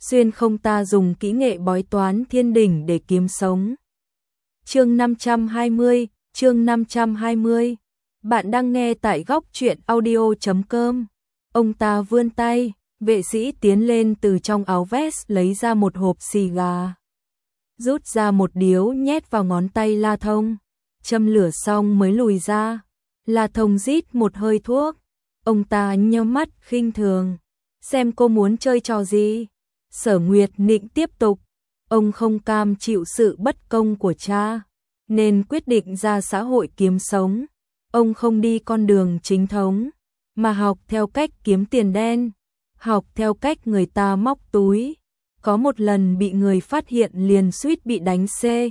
xuyên không ta dùng kỹ nghệ bói toán thiên đỉnh để kiếm sống. Chương 520. Bạn đang nghe tại góc truyện audio.com. Ông ta vươn tay, vệ sĩ tiến lên từ trong áo vest lấy ra một hộp xì gà. Rút ra một điếu nhét vào ngón tay La Thông. Châm lửa xong mới lùi ra. La Thông rít một hơi thuốc. Ông ta nhắm mắt khinh thường. Xem cô muốn chơi trò gì? Sở Nguyệt Nịnh tiếp tục. Ông không cam chịu sự bất công của cha, nên quyết định ra xã hội kiếm sống. Ông không đi con đường chính thống, mà học theo cách kiếm tiền đen, học theo cách người ta móc túi. Có một lần bị người phát hiện liền suýt bị đánh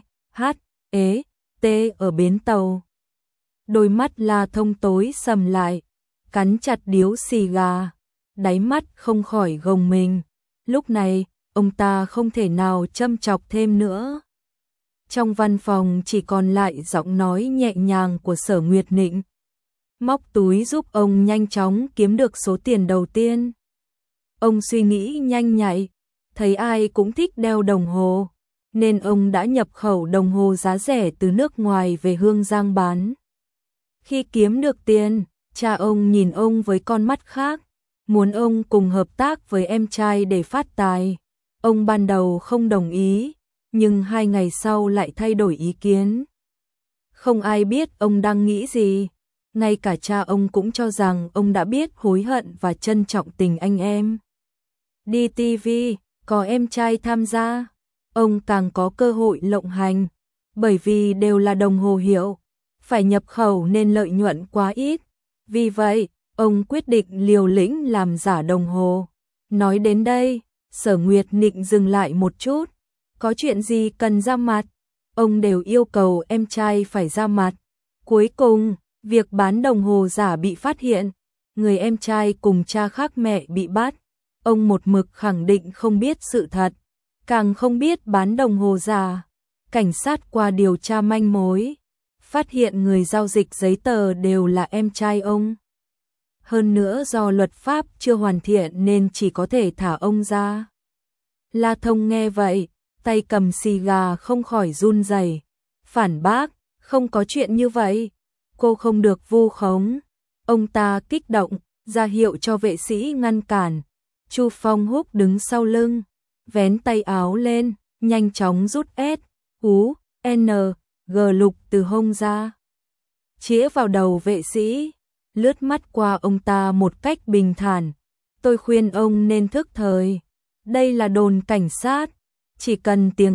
C.H.E.T ở bến tàu. Đôi mắt La Thông tối sầm lại, cắn chặt điếu xì gà, đáy mắt không khỏi gồng mình. Lúc này, ông ta không thể nào châm chọc thêm nữa. Trong văn phòng chỉ còn lại giọng nói nhẹ nhàng của Sở Nguyệt Nịnh. Móc túi giúp ông nhanh chóng kiếm được số tiền đầu tiên. Ông suy nghĩ nhanh nhạy, thấy ai cũng thích đeo đồng hồ, nên ông đã nhập khẩu đồng hồ giá rẻ từ nước ngoài về Hương Giang bán. Khi kiếm được tiền, cha ông nhìn ông với con mắt khác, muốn ông cùng hợp tác với em trai để phát tài. Ông ban đầu không đồng ý, nhưng 2 ngày sau lại thay đổi ý kiến. Không ai biết ông đang nghĩ gì, ngay cả cha ông cũng cho rằng ông đã biết hối hận và trân trọng tình anh em. Đi TV, có em trai tham gia, ông càng có cơ hội lộng hành, bởi vì đều là đồng hồ hiệu, phải nhập khẩu nên lợi nhuận quá ít. Vì vậy, ông quyết định liều lĩnh làm giả đồng hồ. Nói đến đây, Sở Nguyệt Nịnh dừng lại một chút. Có chuyện gì cần ra mặt, ông đều yêu cầu em trai phải ra mặt. Cuối cùng, việc bán đồng hồ giả bị phát hiện, người em trai cùng cha khác mẹ bị bắt. Ông một mực khẳng định không biết sự thật, càng không biết bán đồng hồ giả. Cảnh sát qua điều tra manh mối, phát hiện người giao dịch giấy tờ đều là em trai ông. Hơn nữa do luật pháp chưa hoàn thiện nên chỉ có thể thả ông ra. La Thông nghe vậy, tay cầm xì gà không khỏi run rẩy. Phản bác, không có chuyện như vậy, cô không được vu khống. Ông ta kích động, ra hiệu cho vệ sĩ ngăn cản. Chu Phong Húc đứng sau lưng, vén tay áo lên, nhanh chóng rút S.U.N.G lục từ hông ra, chĩa vào đầu vệ sĩ, lướt mắt qua ông ta một cách bình thản. Tôi khuyên ông nên thức thời, đây là đồn cảnh sát, chỉ cần tiếng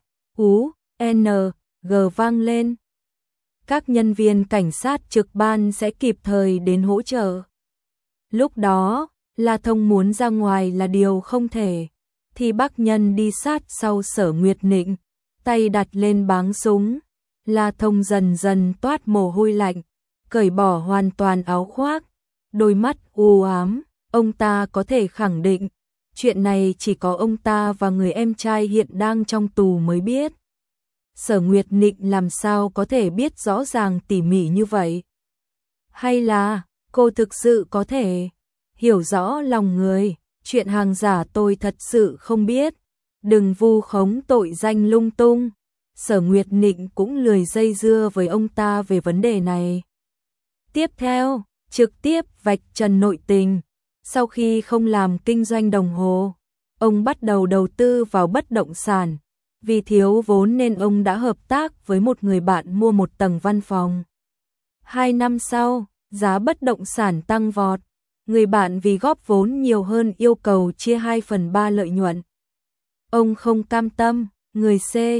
S.U.N.G vang lên, các nhân viên cảnh sát trực ban sẽ kịp thời đến hỗ trợ. Lúc đó, La Thông muốn ra ngoài là điều không thể, thì Bác Nhân đi sát sau Sở Nguyệt Nịnh, tay đặt lên báng súng. La Thông dần dần toát mồ hôi lạnh, cởi bỏ hoàn toàn áo khoác, đôi mắt u ám. Ông ta có thể khẳng định, chuyện này chỉ có ông ta và người em trai hiện đang trong tù mới biết. Sở Nguyệt Nịnh làm sao có thể biết rõ ràng tỉ mỉ như vậy? Hay là cô thực sự có thể hiểu rõ lòng người? Chuyện hàng giả tôi thật sự không biết, đừng vu khống tội danh lung tung. Sở Nguyệt Nịnh cũng lười dây dưa với ông ta về vấn đề này. Tiếp theo, trực tiếp vạch trần nội tình. Sau khi không làm kinh doanh đồng hồ, ông bắt đầu đầu tư vào bất động sản. Vì thiếu vốn nên ông đã hợp tác với một người bạn mua một tầng văn phòng. 2 năm sau, giá bất động sản tăng vọt. Người bạn vì góp vốn nhiều hơn yêu cầu chia 2/3 lợi nhuận. Ông không cam tâm, người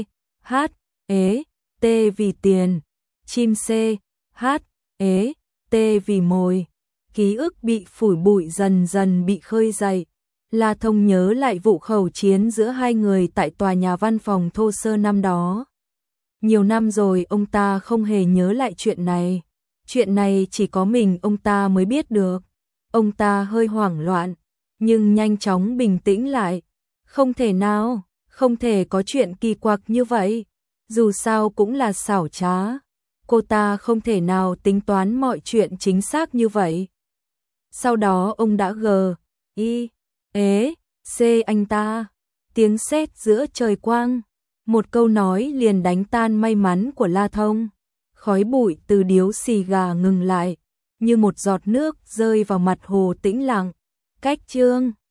C.H.E.T vì tiền, chim C.H.E.T vì mồi. Ký ức bị phủi bụi dần dần bị khơi dậy. La Thông nhớ lại vụ khẩu chiến giữa hai người tại tòa nhà văn phòng thô sơ năm đó. Nhiều năm rồi ông ta không hề nhớ lại chuyện này. Chuyện này chỉ có mình ông ta mới biết được. Ông ta hơi hoảng loạn, nhưng nhanh chóng bình tĩnh lại. Không thể nào, không thể có chuyện kỳ quặc như vậy. Dù sao cũng là xảo trá. Cô ta không thể nào tính toán mọi chuyện chính xác như vậy. Sau đó ông đã C anh ta. tiếng sét giữa trời quang, một câu nói liền đánh tan may mắn của La Thông. Khói bụi từ điếu xì gà ngừng lại, như một giọt nước rơi vào mặt hồ tĩnh lặng. Cách chương